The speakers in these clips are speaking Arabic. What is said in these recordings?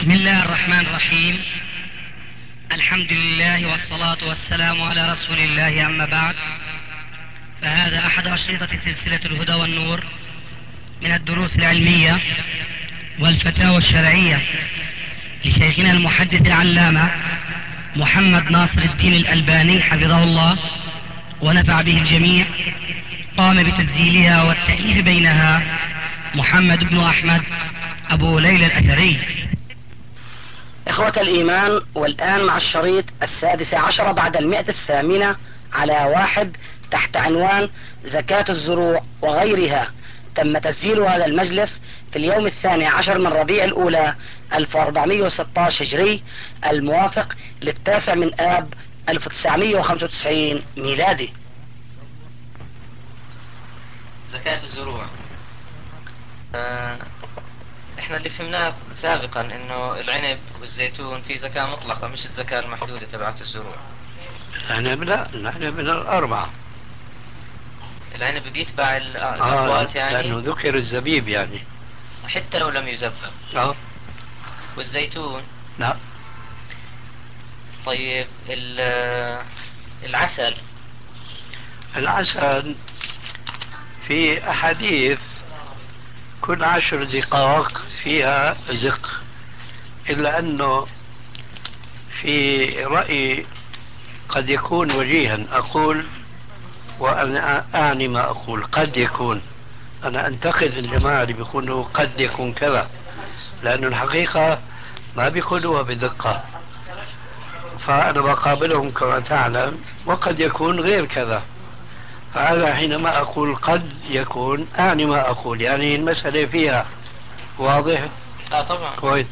بسم الله الرحمن الرحيم. الحمد لله والصلاة والسلام على رسول الله، أما بعد، فهذا أحد أشرطة سلسلة الهدى والنور من الدروس العلمية والفتاوى الشرعية لشيخنا المحدث العلامة محمد ناصر الدين الألباني حفظه الله ونفع به الجميع. قام بتسجيلها والتأليف بينها محمد بن أحمد أبو ليلى الأثري. إخوة الإيمان، والآن مع الشريط 16 بعد 108 على 1 تحت عنوان زكاة الزروع وغيرها. تم تسجيل هذا المجلس في اليوم 12 من ربيع الأولى 1416 هجري، الموافق لل9 من آب 1995 ميلادي. زكاة الزروع. احنا اللي فهمناه سابقا انه العنب والزيتون في زكاة مطلقة، مش الزكاة المحدودة تبعت الزروع. العنب لا، العنب من الأربعة. العنب بيتبع الأقوات يعني، لأنه ذكر الزبيب يعني حتى لو لم يزبب. والزيتون لا. طيب العسل في أحاديث كل 10 دقائق فيها زق، إلا أنه في رأي قد يكون وجيها أقول، وأنا أعني ما أقول، قد يكون. أنا أنتقد الجماعة اللي بيقولوا قد يكون كذا، لأن الحقيقة ما بيقولوها بدقة، فأنا بقابلهم كما تعلم، وقد يكون غير كذا. فأنا حينما أقول قد يكون أعني ما أقول، يعني المسألة فيها واضح. طبعا كويس.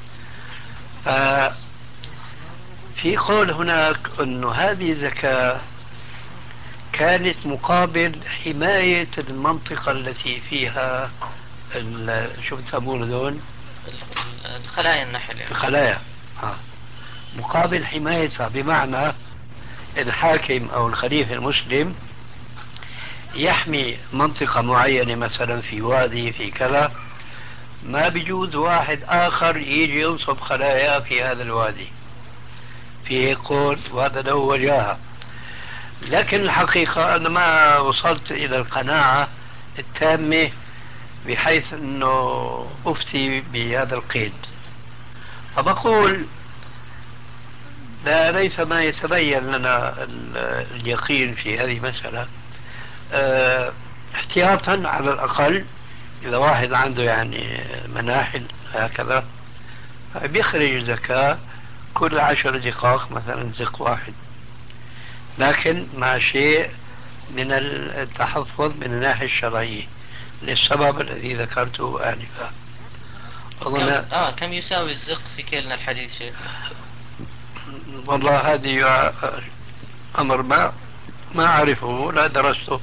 في قول هناك أنه هذه زكاة كانت مقابل حماية المنطقة التي فيها شو بتسمون دول؟ الخلايا النحل يعني. الخلايا. مقابل حمايتها، بمعنى الحاكم أو الخليفة المسلم يحمي منطقة معينة، مثلا في وادي في كذا، ما بيجوز واحد آخر يجي ينصب خلايا في هذا الوادي، في قول، وهذا له وجاهة. لكن الحقيقة أنا ما وصلت إلى القناعة التامة بحيث أنه أفتي بهذا القيد، فبقول لا، ليس ما يتبين لنا اليقين في هذه المسألة. احتياطا على الأقل، إذا واحد عنده يعني مناحل هكذا بيخرج زكاة كل 10 دقائق مثلا زق واحد، لكن مع شيء من التحفظ من الناحية الشرعية للسبب الذي ذكرته آنفا. كم يساوي الزق في كيلنا الحديث شيخ؟ والله هذه أمر ما أعرفه، لا درسته.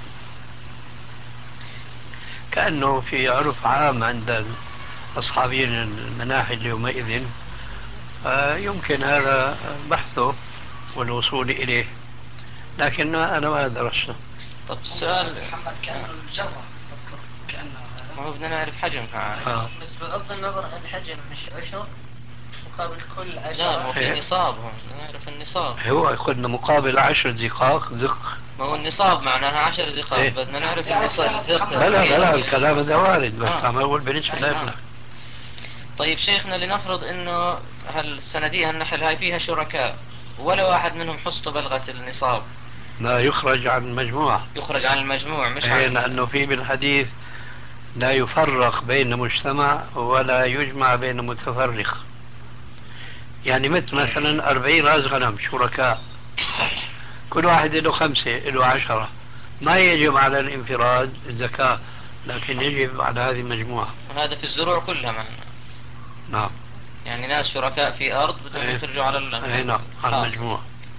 كأنه في عرف عام عند أصحابين المناحل يومئذ، يمكن هذا بحثه والوصول إليه، لكن أنا ما درسته. طب السؤال محمد، كأنه الجرة ما هو بدنا نعرف حجمها. بس بغض النظر عن الحجم مش عشر مقابل كل 10. لا، ما هو في نصاب، هون نعرف النصاب. هو قلنا مقابل 10 دقائق زق. ما هو النصاب معناها 10 دقائق. بدنا نعرف النصاب الزق. لا الكلام هذا وارد، بس عم أقول بالنسبة لنا. طيب شيخنا، لنفرض انه هالسندية النحل هاي فيها شركاء ولا واحد منهم حصته بلغت النصاب، لا يخرج عن المجموعة. يخرج عن المجموع مش عن لأنه في بالحديث لا يفرق بين مجتمع ولا يجمع بين متفرق. يعني مثلا 40 رأس غنم شركاء، كل واحد له 5 له 10، ما يجب على الانفراد الزكاة، لكن يجب على هذه المجموعة. وهذا في الزروع كلها معنا. نعم. يعني ناس شركاء في أرض بدهم يخرجوا على نعم، على المجموعة.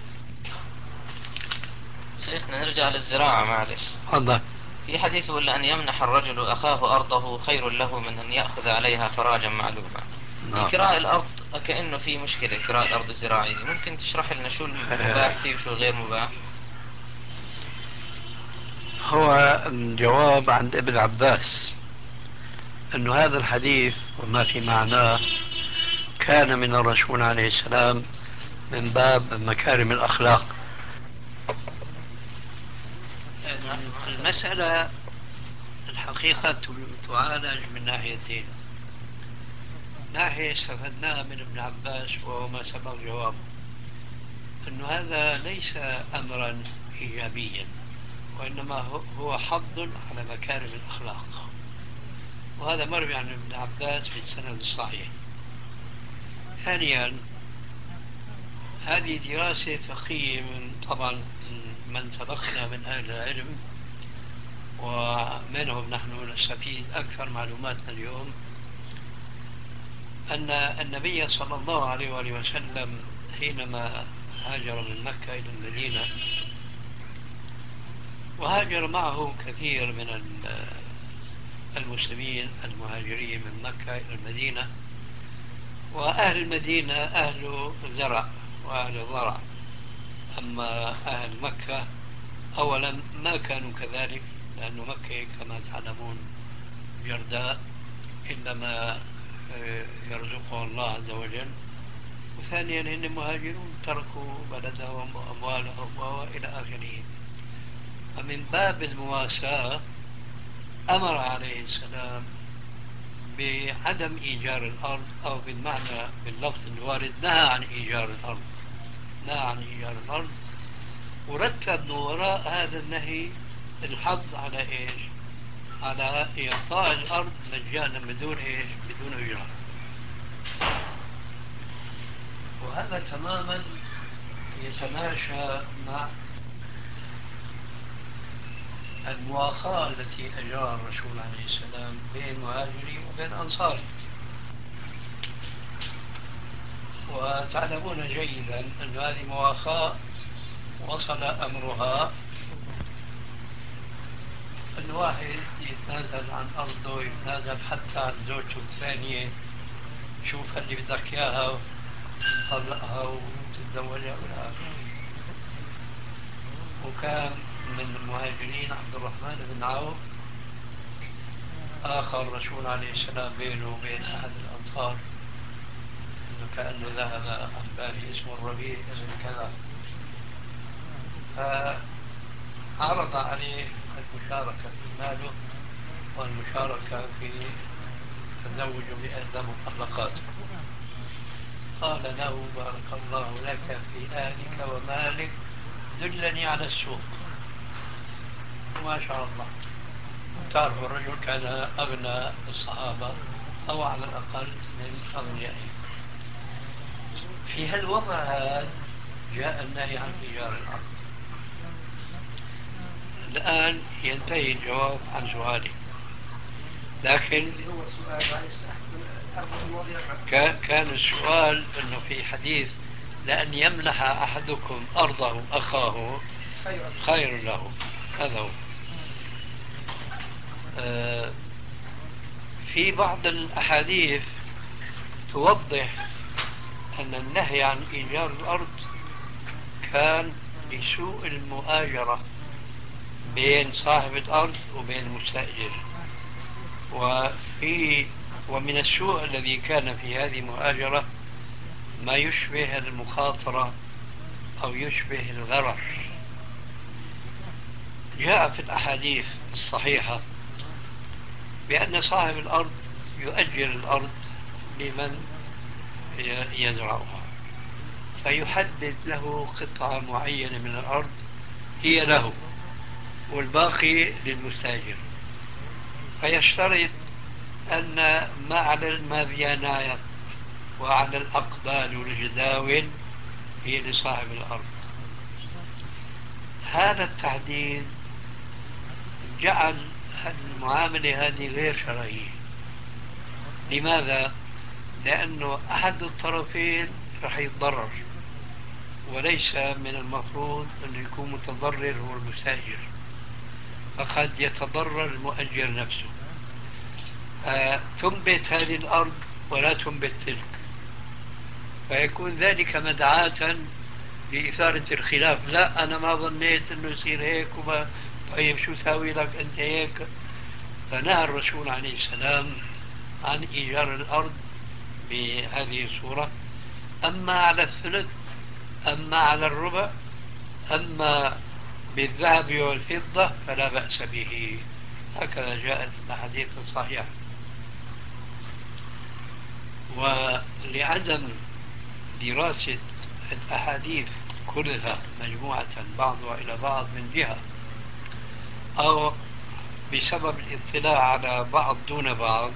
شيخنا نرجع للزراعة معلش. تفضل. في حديث يقول أن يمنح الرجل أخاه أرضه خير له من أن يأخذ عليها فراجا معلوما. في كراء الأرض كأنه في مشكلة، كراء الأرض الزراعية، ممكن تشرح لنا شو المباح فيه وشو غير مباح؟ هو الجواب عند ابن عباس أنه هذا الحديث وما في معناه كان من الرسول عليه السلام من باب مكارم الأخلاق؟ المسألة الحقيقة تعالج من ناحيتين. ناحية استفدناها من ابن عباس وهو ما سبق جوابه، أن هذا ليس أمرا إيجابيا، وإنما هو حض على مكارم الأخلاق، وهذا مروي عن ابن عباس في السند الصحيح. ثانيا، هذه دراسة فقهية طبعا من سبقنا من أهل العلم، ومنهم نحن نستفيد أكثر معلوماتنا اليوم، أن النبي صلى الله عليه وآله وسلم حينما هاجر من مكة إلى المدينة، وهاجر معه كثير من المسلمين المهاجرين من مكة إلى المدينة، وأهل المدينة أهل زرع وأهل ضرع، أما أهل مكة أولا ما كانوا كذلك، لأن مكة كما تعلمون جرداء إلا ما يرزقه الله عز وجل، وثانيا إن مهاجرون تركوا بلدهم وأموالهم وإلى آخره. فمن باب المواساة أمر عليه السلام بعدم إيجار الأرض، أو بالمعنى باللفظ الوارد نهى عن إيجار الأرض، نهى عن إيجار الأرض، ورتب من وراء هذا النهي الحظ على إيش؟ على إعطاء الأرض مجانا بدون إيش؟ بدون إجراء. وهذا تماما يتماشى مع المواخاة التي أجراها الرسول عليه السلام بين مهاجري وبين أنصاري. وتعلمون جيدا أن هذه مواخاة وصل أمرها الواحد يتنازل عن أرضه، يتنازل حتى عن زوجته الثانية، شوف اللي بدك إياها تطلقها وتتزوجها ولا آخره. وكان من المهاجرين عبد الرحمن بن عوف، آخر الرسول عليه السلام بينه وبين أحد الأنصار إنه كأنه ذهب عن بالي اسمه الربيع بن كذا، فعرض عليه المشاركة في ماله والمشاركة في التزوج بإحدى مطلقاته. قال له بارك الله لك في أهلك ومالك، دلني على السوق. وما شاء الله، تعرف الرجل كان أغنى الصحابة أو على الأقل من أغنيائهم. في هالوضع هذا جاء النهي عن إيجار الأرض. الآن ينتهي الجواب عن سؤالي، لكن كان السؤال أنه في حديث لأن يمنح أحدكم أرضه أخاه خير له، هذا هو. في بعض الأحاديث توضح أن النهي عن إيجار الأرض كان لسوء المؤاجرة بين صاحب الأرض وبين المستأجر. ومن السوء الذي كان في هذه المؤاجرة ما يشبه المخاطرة أو يشبه الغرر. جاء في الأحاديث الصحيحة بأن صاحب الأرض يؤجر الأرض لمن يزرعها، فيحدد له قطعة معينة من الأرض هي له والباقي للمستاجر، فيشترط أن ما على المابيانات وعلى الأقبال والجداول هي لصاحب الأرض. هذا التحديد جعل المعاملة هذه غير شرعية. لماذا؟ لأنه أحد الطرفين رح يتضرر، وليس من المفروض أن يكون متضرر هو المستأجر، فقد يتضرر المؤجر نفسه. تنبت هذه الأرض ولا تنبت تلك، فيكون ذلك مدعاة لإثارة الخلاف. لا أنا ما ظنيت أنه يصير هيك طيب شو ساوي لك أنت هيك. فنهى الرسول عليه السلام عن إيجار الأرض بهذه الصورة. أما على الثلث، أما على الربع، أما بالذهب والفضة فلا بأس به. هكذا جاءت الأحاديث الصحيحة. ولعدم دراسة الأحاديث كلها مجموعة بعضها إلى بعض من جهة، أو بسبب الاطلاع على بعض دون بعض،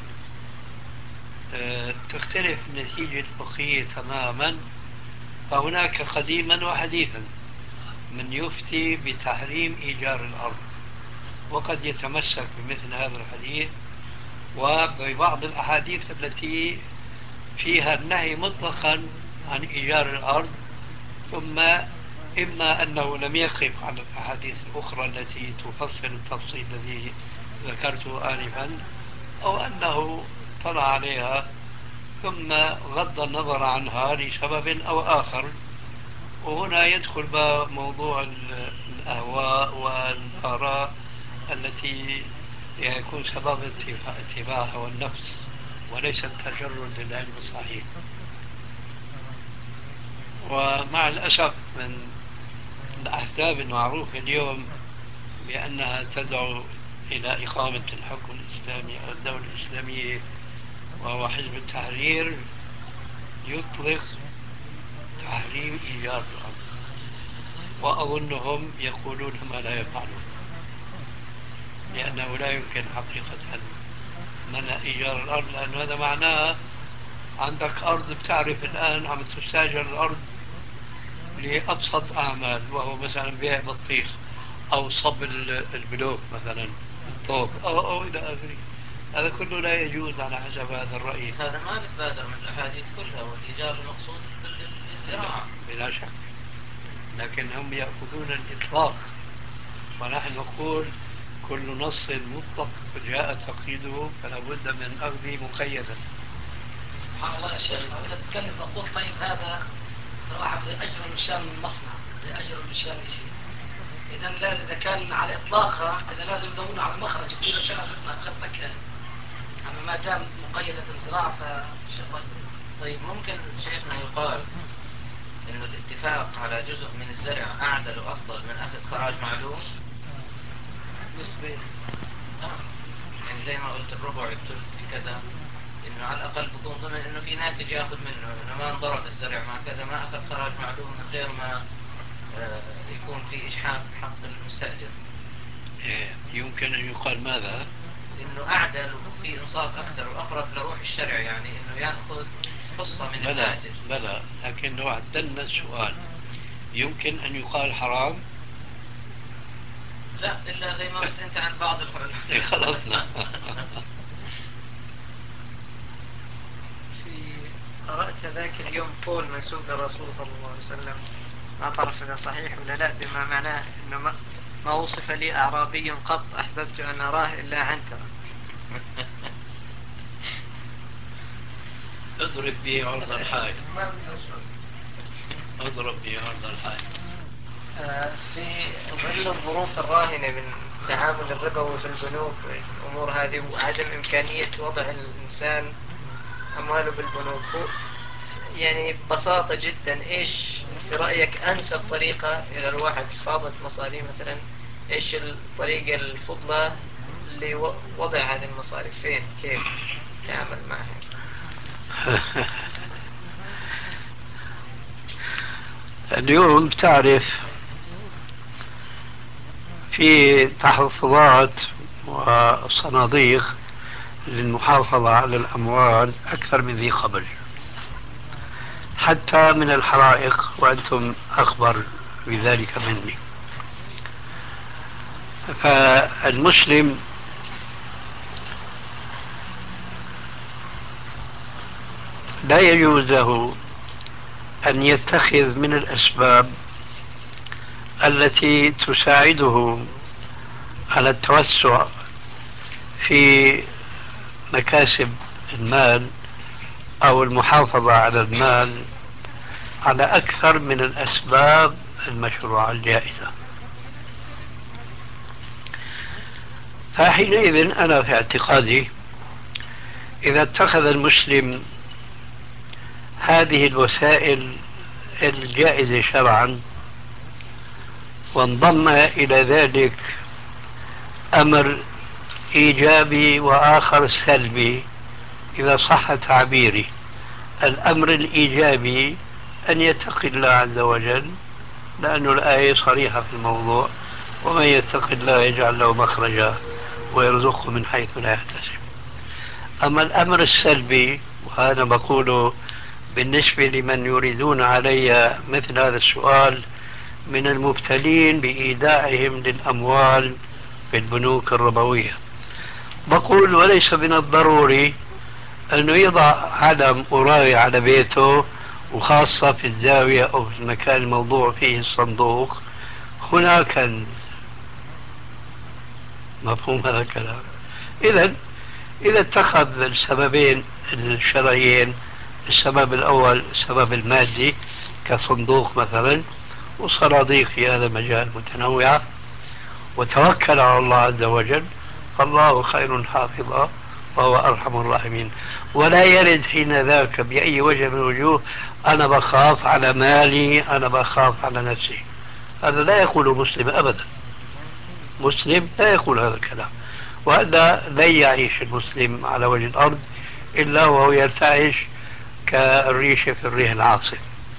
تختلف النتيجة الفقهية تماما. فهناك قديما وحديثا من يفتي بتحريم إيجار الأرض، وقد يتمسك بمثل هذا الحديث وببعض الأحاديث التي فيها النهي مطلقا عن إيجار الأرض، ثم إما أنه لم يقف على الأحاديث الأخرى التي تفصل التفصيل الذي ذكرته آنفا، أو أنه طلع عليها ثم غض النظر عنها لسبب أو آخر. وهنا يدخل موضوع الأهواء والآراء التي يكون سبب اتباع هوى النفس وليس التجرد للعلم الصحيح. ومع الأسف من الأحزاب المعروفة اليوم بأنها تدعو إلى إقامة الحكم الإسلامي أو الدولة الإسلامية، وهو حزب التحرير، يطلق تحريم إيجار الأرض، وأظنهم يقولون ما لا يفعلون، لأنه لا يمكن حقيقة منع إيجار الأرض، لأن هذا معناه عندك أرض بتعرف الآن عم تستاجر الأرض لأبسط أعمال، وهو مثلا بيع بطيخ أو صب البلوك مثلا الطوب أو إلى آخره. هذا كله لا يجوز على حسب هذا الرأي. هذا ما بتبادر من الأحاديث كلها، والإيجار المقصود بالزراعة بلا شك، لكن هم يأخذون الإطلاق، ونحن نقول كل نص مطلق جاء تقييده فلا بد من أخذه مقيدا. سبحان الله يا شيخ، إذا تتكلم نقول طيب هذا الواحد لأجر مشان المصنع، لأجر مشان شيء، إذا كان على إطلاقها إذا لازم يدورون على مخرج كثير عشان أساسنا جبتك. أما ما دام مقيدة الزراعة فشيء طيب ممكن شيخنا يقال إنه الاتفاق على جزء من الزرع أعدل وأفضل من أخذ خراج معلوم نسبيا. يعني زي ما قلت الربع الثلث كذا، إنه على الأقل بكون ضمن إنه في ناتج يأخذ منه، إنه ما انضرب الزرع مع كذا، ما أخذ خراج معلوم من غير ما يكون في إجحاف حق المستأجر. يمكن أن يقال ماذا؟ إنه أعدل وفي إنصاف أكثر وأقرب لروح الشرع، يعني إنه يأخذ حصة من الناتج. بلى، لكن لو عدلنا السؤال يمكن أن يقال حرام؟ لا، إلا زي ما قلت أنت عن بعض خلصنا. قرأت ذاك اليوم قول منسوب للرسول صلى الله عليه وسلم، ما أعرف إذا صحيح ولا لا، بما معناه إنه ما وصف لي أعرابي قط أحببت أن أراه إلا عنترا. اضرب به عرض الحائط. اضرب به عرض الحائط. في ظل الظروف الراهنة من تعامل الربوي في البنوك والأمور هذه، وعدم إمكانية وضع الإنسان أمواله بالبنوك، يعني ببساطة جدا إيش في رأيك أنسب طريقة إذا الواحد فاضت مصاري مثلا، إيش الطريقة الفضلى لوضع هذه المصاري فين، كيف تعامل معها؟ اليوم تعرف في تحفظات وصناديق للمحافظة على الأموال أكثر من ذي قبل، حتى من الحرائق، وأنتم أخبر بذلك مني. فالمسلم لا يجوز له أن يتخذ من الأسباب التي تساعده على التوسع في مكاسب المال أو المحافظة على المال على أكثر من الأسباب المشروعة الجائزة. فحينئذ أنا في اعتقادي إذا اتخذ المسلم هذه الوسائل الجائزة شرعا، وانضم إلى ذلك أمر إيجابي وآخر سلبي إذا صح تعبيري. الأمر الإيجابي أن يتقي الله عز وجل، لأن الآية صريحة في الموضوع: ومن يتق الله يجعل له مخرجا ويرزقه من حيث لا يحتسب. أما الأمر السلبي، وهذا بقوله بالنسبة لمن يريدون علي مثل هذا السؤال من المبتلين بإيداعهم للأموال في البنوك الربوية، بقول وليس من الضروري أنه يضع علم قراي على بيته، وخاصة في الزاوية أو في المكان الموضوع فيه الصندوق هناك كنز. مفهوم هذا الكلام؟ إذا اتخذ السببين الشرعيين، السبب الأول السبب المادي كصندوق مثلا وصناديق في هذا المجال متنوعة، وتوكل على الله عز وجل، فالله خير حافظا وهو أرحم الراحمين. ولا يرد حين ذاك بأي وجه من الوجوه أنا بخاف على مالي، أنا بخاف على نفسي. هذا لا يقول مسلم أبدا. مسلم لا يقول هذا الكلام، وهذا لن يعيش المسلم على وجه الأرض إلا وهو يرتعش كالريشة في الريح العاصف.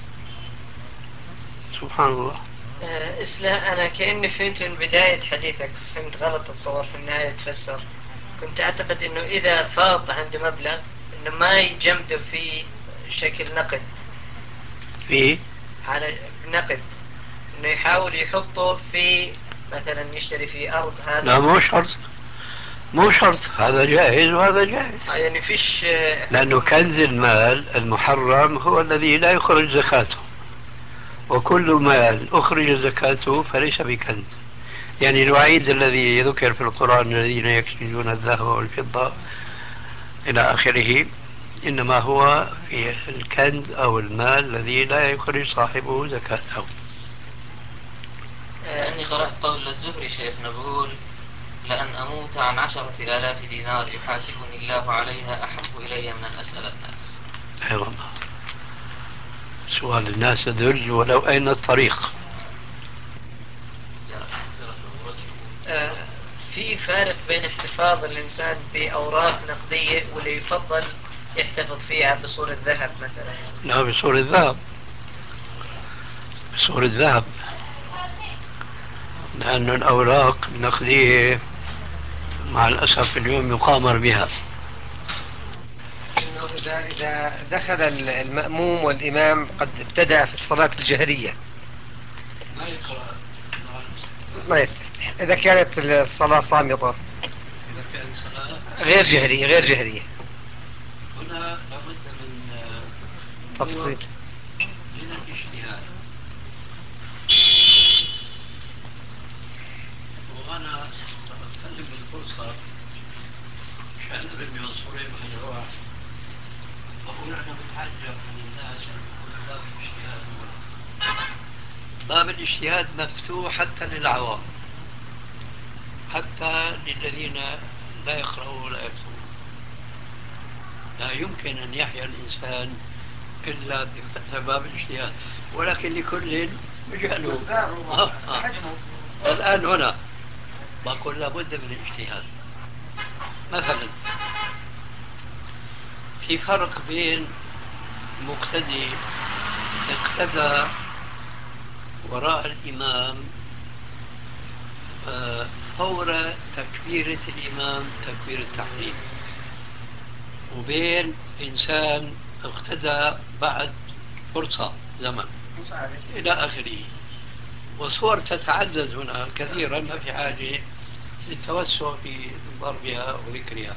سبحان الله. أنا كأني فهمت من بداية حديثك، فهمت غلط الصور في النهاية تفسر. كنت أعتقد أنه إذا فاض عنده مبلغ أنه ما يجمده في شكل نقد، في على نقد، أنه يحاول يحطه في مثلا يشتري في أرض. هذا لا، مو شرط، هذا جائز وهذا جائز. يعني فيش، لأنه كنز المال المحرم هو الذي لا يخرج زكاته، وكل مال أخرج زكاته فليس بكنز. يعني الوعيد الذي ذكر في القرآن الذين يكنزون الذهب والفضة إلى آخره إنما هو في الكنز أو المال الذي لا يخرج صاحبه زكاته. لأني قرأت قول الزهري شيخنا بقول: لأن أموت عن 10,000 دينار يحاسبني الله عليها أحب إلي من أن أسأل الناس. أي والله، سؤال الناس درج ولو أين الطريق. في فارق بين احتفاظ الإنسان بأوراق نقدية واللي يفضل يحتفظ فيها بصورة ذهب مثلا؟ لا، بصورة ذهب، بصورة ذهب، لأن الأوراق النقدية مع الأسف اليوم يقامر بها. إذا دخل المأموم والإمام قد ابتدأ في الصلاة الجهرية ما يستفتح، إذا كانت الصلاة صامتة، إذا كانت صلاة غير جهرية هنا لابد من تفصيل من الاجتهاد. وأنا أستخدم الفرصة عشان أرمي عنصرين بهالجواب، بقول أنا بتعجب من الناس اللي بيقولوا باب الاجتهاد باب الاجتهاد مفتوح حتى للعوام، حتى للذين لا يقرؤون ولا يكتبون. لا يمكن أن يحيا الإنسان إلا بفتح باب الاجتهاد، ولكن لكل مجاله. الآن هنا بقول لابد من الاجتهاد. مثلا في فرق بين مقتدي اقتدى وراء الإمام فور تكبيرة الإمام تكبير التحريم، وبين إنسان اقتدى بعد فرصة زمن إلى آخره. وصور تتعدد هنا كثيرا، ما في حاجة للتوسع في ضربها وذكرها.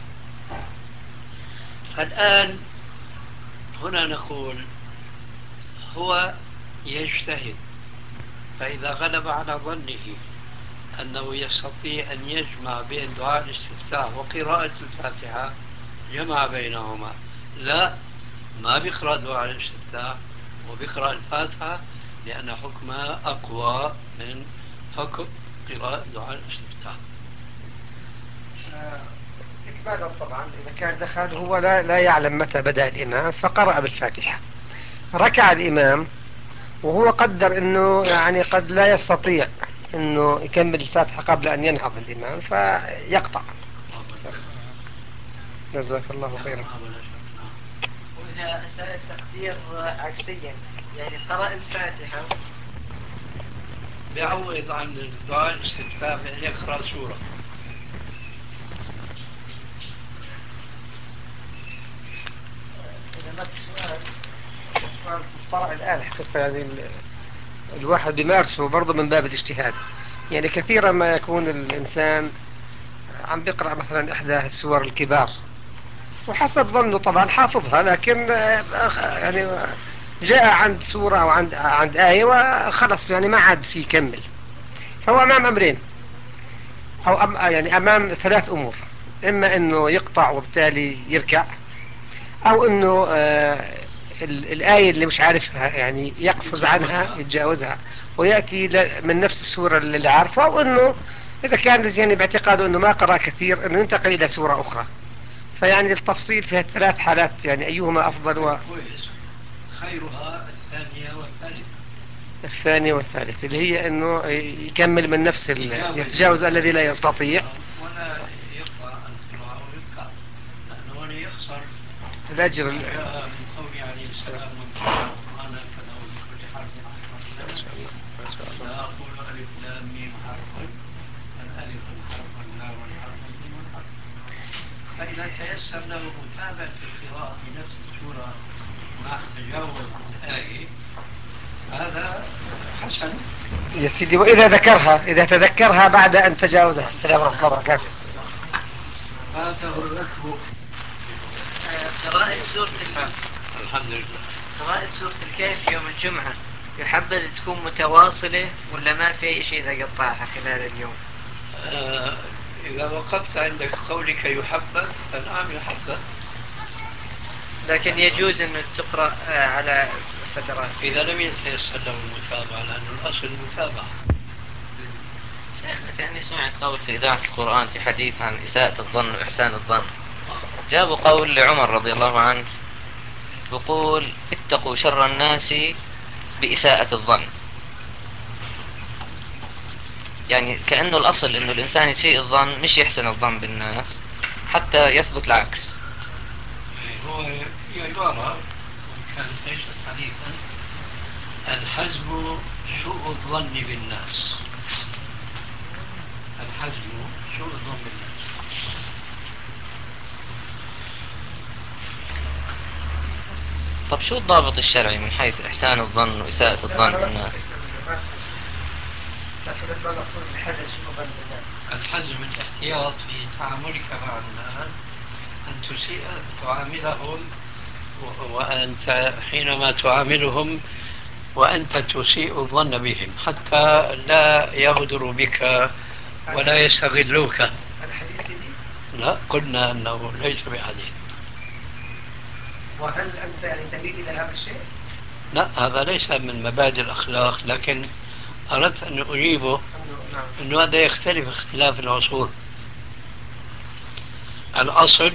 فالآن هنا نقول هو يجتهد، فإذا غلب على ظنه أنه يستطيع أن يجمع بين دعاء الاستفتاح وقراءة الفاتحة جمع بينهما. لا، ما بيقرأ دعاء الاستفتاح وبيقرأ الفاتحة، لأن حكمها أقوى من حكم قراءة دعاء الاستفتاح. استكمالا طبعا إذا كان دخل هو لا يعلم متى بدأ الإمام فقرأ بالفاتحة، ركع الإمام وهو قدر أنه يعني قد لا يستطيع أنه يكمل الفاتحة قبل أن ينهض الإمام فيقطع. جزاك الله خيرا. وإذا سأل التقدير عكسيا يعني قرأ الفاتحة بيعوض عن الدعاء الاستفتاح بأن يقرأ سورة. إذا ما في سؤال طرأ الآن حقيقة يعني الواحد بيمارسه برضه من باب الاجتهاد. يعني كثيرا ما يكون الإنسان عم بيقرأ مثلا إحدى السور الكبار وحسب ظنه طبعا حافظها، لكن يعني جاء عند سورة أو عند آية وخلص يعني ما عاد في يكمل. فهو أمام أمرين أو يعني أمام ثلاث أمور: إما أنه يقطع وبالتالي يركع، أو أنه الآية اللي مش عارفها يعني يقفز عنها يتجاوزها ويأتي من نفس السورة اللي عارفها، أو أنه إذا كان يعني باعتقاده أنه ما قرأ كثير أنه ينتقل إلى سورة أخرى. فيعني التفصيل في الثلاث حالات يعني أيهما أفضل خيرها الثانية والثالث اللي هي أنه يكمل من نفس يتجاوز الذي لا يستطيع ولا يقطع القراءة ويبقى لأنه يخسر الأجر. من قول عليه السلام أنا كذا بكل حرف لا أقول ألف لام ميم حرف الألف حرف اللام حرف الميم حرف. فإذا تيسر له متابعة القراءة في نفس السورة مع تجاوز الآية هذا حسن يا سيدي. وإذا إذا تذكرها بعد أن تجاوزها. السلام عليكم ورحمة الله وبركاته. فاته الركب. قراءة سورة الحمد لله. قراءة سورة الكهف يوم الجمعة يحبذ تكون متواصلة ولا ما في أي شيء إذا قطعها خلال اليوم؟ إذا وقفت عندك قولك يحبذ فنعم يحبذ، لكن يجوز أن تقرأ على فترات إذا لم يتيسر له المتابعة، لأن الأصل المتابعة. شيخنا كأني سمعت قول في إذاعة القرآن في حديث عن إساءة الظن وإحسان الظن، جابوا قول لعمر رضي الله عنه يقول اتقوا شر الناس بإساءة الظن. يعني كأنه الأصل أنه الإنسان يسيء الظن مش يحسن الظن بالناس حتى يثبت العكس. هو هي عبارة كانت ليست حديثا: الحزم سوء الظن بالناس. الحزم سوء الظن بالناس. طب شو الضابط الشرعي من حيث إحسان الظن وإساءة الظن بالناس؟ الحزم الاحتياط في تعاملك مع الناس، أن تسيء تعاملهم وأنت حينما تعاملهم وأنت تسيء الظن بهم حتى لا يغدروا بك ولا يستغلوك. لا، قلنا أنه ليس بحديث. وهل أنت يعني تميل إلى هذا الشيء؟ لا، هذا ليس من مبادئ الأخلاق، لكن أردت أن أجيبه أنه هذا يختلف اختلاف العصور. الأصل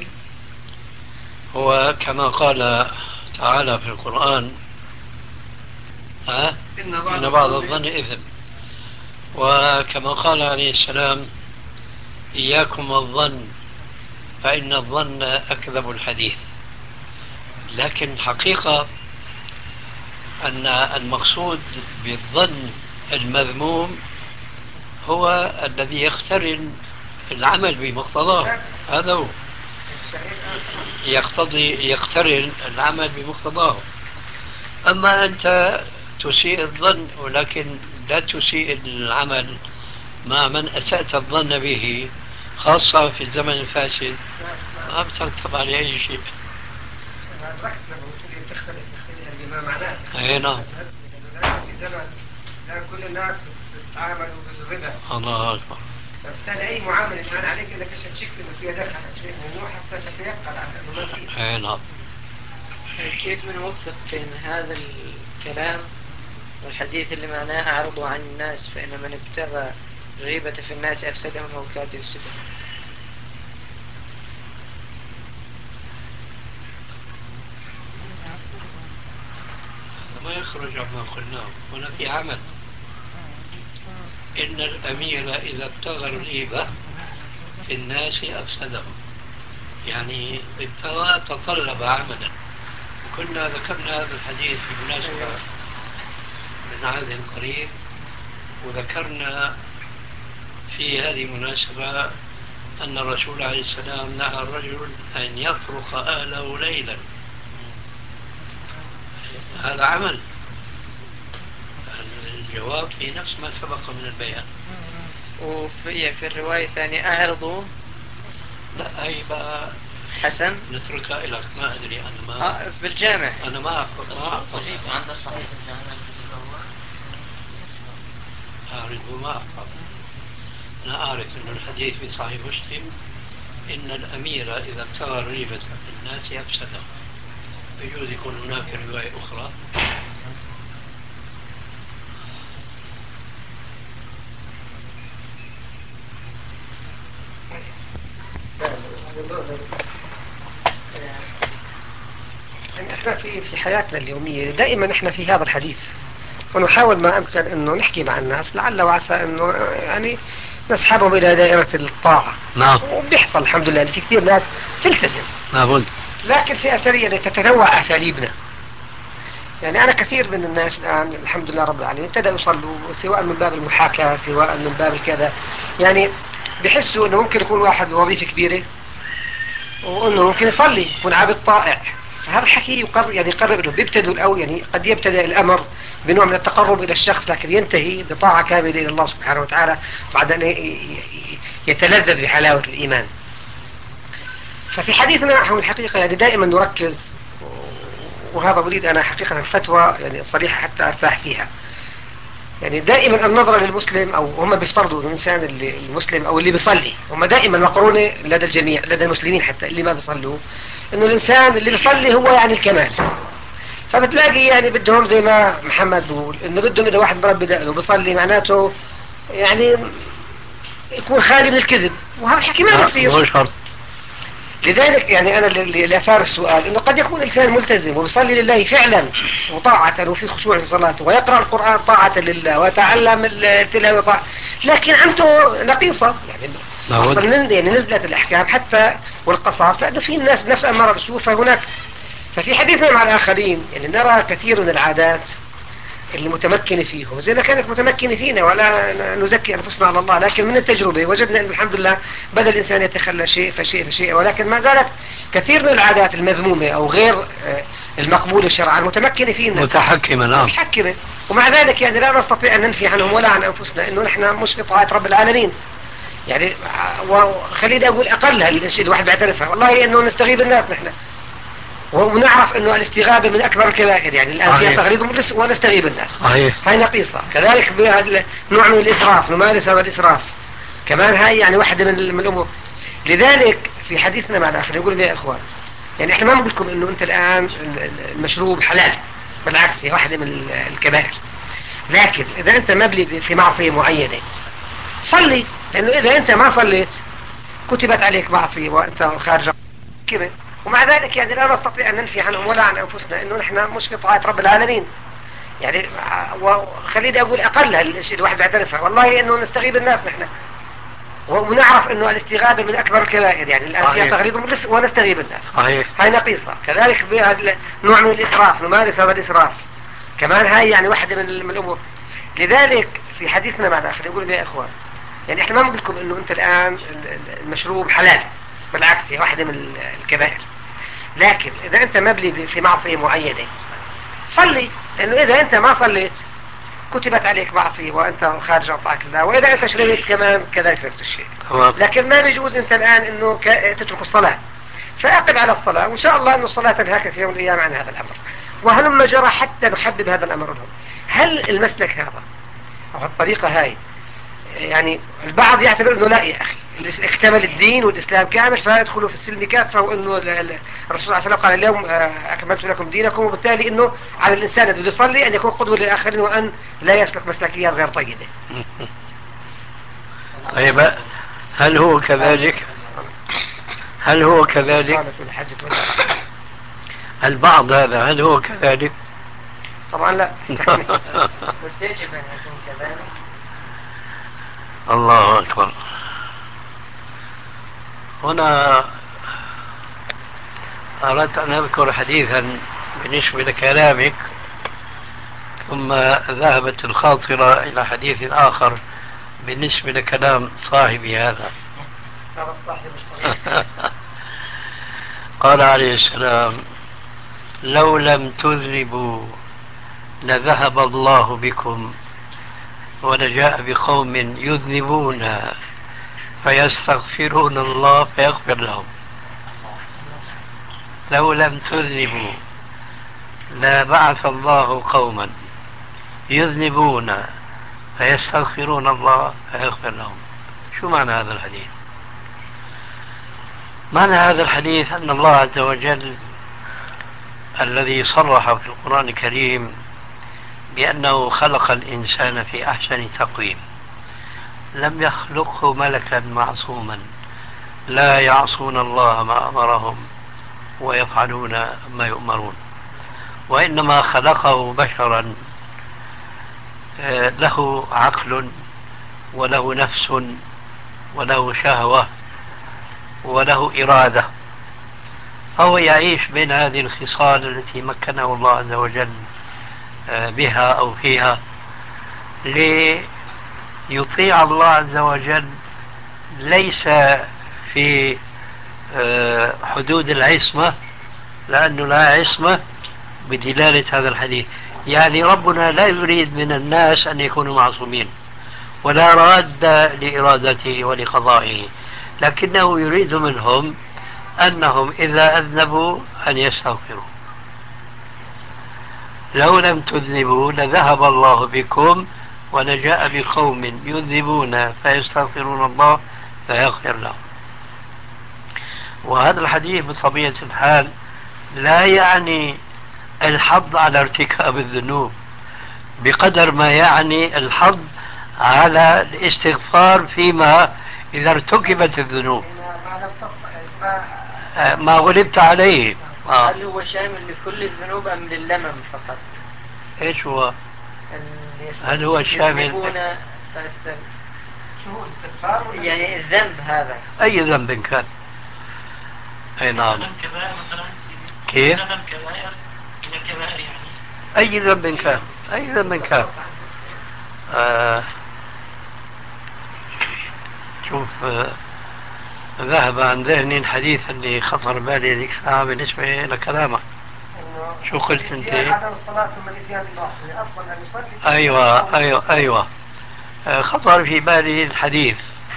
هو كما قال تعالى في القرآن: إن بعض الظن إثم. وكما قال عليه السلام: إياكم الظن فإن الظن أكذب الحديث. لكن الحقيقة أن المقصود بالظن المذموم هو الذي يقترن العمل بمقتضاه. هذا هو يقترن العمل بمقتضاه. أما أنت تسيء الظن ولكن لا تسيء العمل مع من أسأت الظن به، خاصة في الزمن الفاسد، ما بترتب عليه أي شيء. ما معناه؟ أي نعم. في زمن لا كل الناس تتعامل بالربا. الله أكبر. فبالتالي أي معاملة كان عليك إذا كنت تشك إنه فيها دخل شيء ممنوع حتى تتيقن عن إنه ما فيه. أي نعم. كيف بنوفق بين هذا الكلام والحديث اللي معناه أعرضوا عن الناس فإن من ابتغى غيبة في الناس أفسدهم أو كاد يفسدهم؟ ما يخرج عما قلناه. هنا في عمل. إن الأمير إذا ابتغى الريبة في الناس أفسده، يعني ابتغى تطلب عملا. كنا ذكرنا هذا الحديث بمناسبة من عهد قريب، وذكرنا في هذه المناسبة أن الرسول عليه السلام نهى الرجل أن يطرق أهله ليلا. هذا عمل. الجواب في نفس ما سبق من البيان. وفي الرواية الثانية أعرضوا. لا هي بقى حسن نتركها لك، ما أدري أنا ما بالجامع أنا ما أحفظ عندك صحيح الجامع أعرف ما أحفظ. أنا أعرف أن الحديث في صحيح مسلم إن الأمير إذا ابتغى الريبة في الناس أفسده. يجوز يكون هناك رواية أخرى. احنا في حياتنا اليومية دائما احنا في هذا الحديث، ونحاول ما امكن انه نحكي مع الناس لعل وعسى انه يعني نسحبهم الى دائرة الطاعة. نعم. وبيحصل الحمد لله في كثير ناس تلتزم. نعم. لكن في اساليب تتنوع اساليبنا. يعني انا كثير من الناس الان الحمد لله رب العالمين ابتدأوا يصلوا، سواء من باب المحاكاة سواء من باب الكذا. يعني بحسوا انه ممكن يكون واحد بوظيفة كبيرة وانه ممكن يصلي يكون عابد طائع. هذا الحكي يقرب له بيبتدوا أو يعني قد يبتدأ الأمر بنوع من التقرب إلى الشخص، لكن ينتهي بطاعة كاملة إلى الله سبحانه وتعالى بعد أن يتلذذ بحلاوة الإيمان. ففي حديثنا نحن الحقيقة يعني دائما نركز، وهذا أريد أنا حقيقة الفتوى يعني صريحة حتى أرتاح فيها. يعني دائما النظرة للمسلم، أو هم بيفترضوا الإنسان المسلم أو اللي بيصلي، هم دائما مقرونة لدى الجميع لدى المسلمين حتى اللي ما بيصلوا، إنه الإنسان اللي بيصلي هو يعني الكمال. فبتلاقي يعني بدهم زي ما محمد بيقول إنه بدهم إذا واحد مربي دقنه بيصلي معناته يعني يكون خالي من الكذب، وهذا الحكي ما بيصير. لذلك يعني أنا اللي أثار السؤال إنه قد يكون الإنسان ملتزم وبيصلي لله فعلا وطاعة وفي خشوع في صلاته ويقرأ القرآن طاعة لله ويتعلم التلاوة طاعة، لكن عنده نقيصة. يعني أصلا يعني نزلت الأحكام حتى والقصاص لأنه في الناس نفس أمارة بالسوء. ففي حديثنا مع الآخرين يعني نرى كثير من العادات اللي متمكن فيهم زي ما كانت متمكنة فينا، ولا نزكي أنفسنا على الله، لكن من التجربة وجدنا أن الحمد لله بدأ الإنسان يتخلى شيء فشيء، ولكن ما زالت كثير من العادات المذمومة أو غير المقبولة شرعا متمكنة فينا متحكمة. ومع ذلك يعني لا نستطيع أن ننفي عنهم ولا عن أنفسنا أنه نحن مش في طاعة رب العالمين. يعني وخليني أقول أقلها الشيء الواحد بيعترفها والله أنه نستغيب الناس نحن، ونعرف انه الاستغابة من اكبر الكبائر. يعني الان فيها تغليظ ونستغيب الناس صحيح. هاي نقيصة. كذلك نوع من الاسراف، نمارس هذا الاسراف كمان، هاي يعني واحدة من الامور. لذلك في حديثنا مع الاخر يقول يا اخوان يعني احنا ما نقول لكم انه انت الان المشروب حلال، بالعكس هي واحدة من الكبائر، لكن اذا انت مبلي في معصية معينة صلي، لانه اذا انت ما صليت كتبت عليك معصية وانت خارج كده. ومع ذلك يعني لا نستطيع أن ننفي عنهم ولا عن أنفسنا أنه نحن مش في طاعة رب العالمين. يعني وخليني أقول أقلها الشيء الواحد بيعترفها والله أنه نستغيب الناس نحن، ونعرف أنه الاستغابة من أكبر الكبائر. يعني الآن فيها تغليظ ونستغيب الناس صحيح. هاي نقيصة. كذلك نوع من الإسراف، نمارس هذا الإسراف كمان، هاي يعني واحدة من الأمور. لذلك في حديثنا مع الآخر يقول يا إخوان يعني إحنا ما نقول لكم أنه أنت الآن المشروب حلال، بالعكس هي واحدة من الكبائر، لكن إذا أنت مبلي في معصية معينة صلي، لأنه إذا أنت ما صليت كتبت عليك معصية وأنت خارج عن طاعة الله، وإذا أنت شربت كمان كذلك نفس الشيء. لكن ما بيجوز أنت الآن أنه تترك الصلاة، فأقب على الصلاة وإن شاء الله أن الصلاة تنهاك في يوم من الأيام عن هذا الأمر، وهلما جرى حتى نحبب هذا الأمر لهم. هل المسلك هذا أو الطريقة هاي يعني البعض يعتبر أنه لا يا أخي اكتمل الدين والإسلام كامل فيدخلوا في السلم كافة، وأنه الرسول صلى الله عليه وسلم قال اليوم أكملت لكم دينكم، وبالتالي أنه على الإنسان الذي يصلي أن يكون قدوة للآخرين وأن لا يسلك مسلكيات غير طيبة. طيب هل هو كذلك؟ البعض هذا هل هو كذلك؟ طبعا لا. بس يجب أن يكون كذلك. الله أكبر. هنا أردت أن أذكر حديثا بالنسبة لكلامك، ثم ذهبت الخاطرة إلى حديث آخر بالنسبة لكلام صاحبي هذا. قال عليه السلام: لو لم تذنبوا لذهب الله بكم ولجاء بقوم يذنبون فيستغفرون الله فيغفر لهم. لو لم تذنبوا لبعث الله قوما يذنبون فيستغفرون الله فيغفر لهم. شو معنى هذا الحديث؟ معنى هذا الحديث أن الله عز وجل الذي صرح في القرآن الكريم بأنه خلق الإنسان في أحسن تقويم، لم يخلقه ملكا معصوما لا يعصون الله ما أمرهم ويفعلون ما يؤمرون، وإنما خلقه بشرا له عقل وله نفس وله شهوة وله إرادة، فهو يعيش بين هذه الخصال التي مكنه الله عز وجل بها أو فيها ليطيع الله عز وجل، ليس في حدود العصمة، لأنه لا عصمة بدلالة هذا الحديث. يعني ربنا لا يريد من الناس أن يكونوا معصومين ولا راد لإرادته ولقضائه، لكنه يريد منهم أنهم إذا أذنبوا أن يستغفروا. لو لم تذنبوا لذهب الله بكم ولجاء بقوم يذنبون فيستغفرون الله فيغفر لهم. وهذا الحديث بطبيعة الحال لا يعني الحض على ارتكاب الذنوب بقدر ما يعني الحض على الاستغفار فيما إذا ارتكبت الذنوب ما غلبت عليه. هل هو شامل لكل الذنوب أم لللمم فقط؟ ايش هو؟ هل هو شامل؟ شو هو الاستغفار؟ يعني الذنب هذا أي ذنب كان. أي نعم. كيف؟ أي ذنب كان، أي ذنب كان. شوف، ذهب عن ذهني الحديث اللي خطر بالي ذيك الساعة بالنسبة لكلامك. شو قلت انت؟ ايوه خطر في بالي الحديث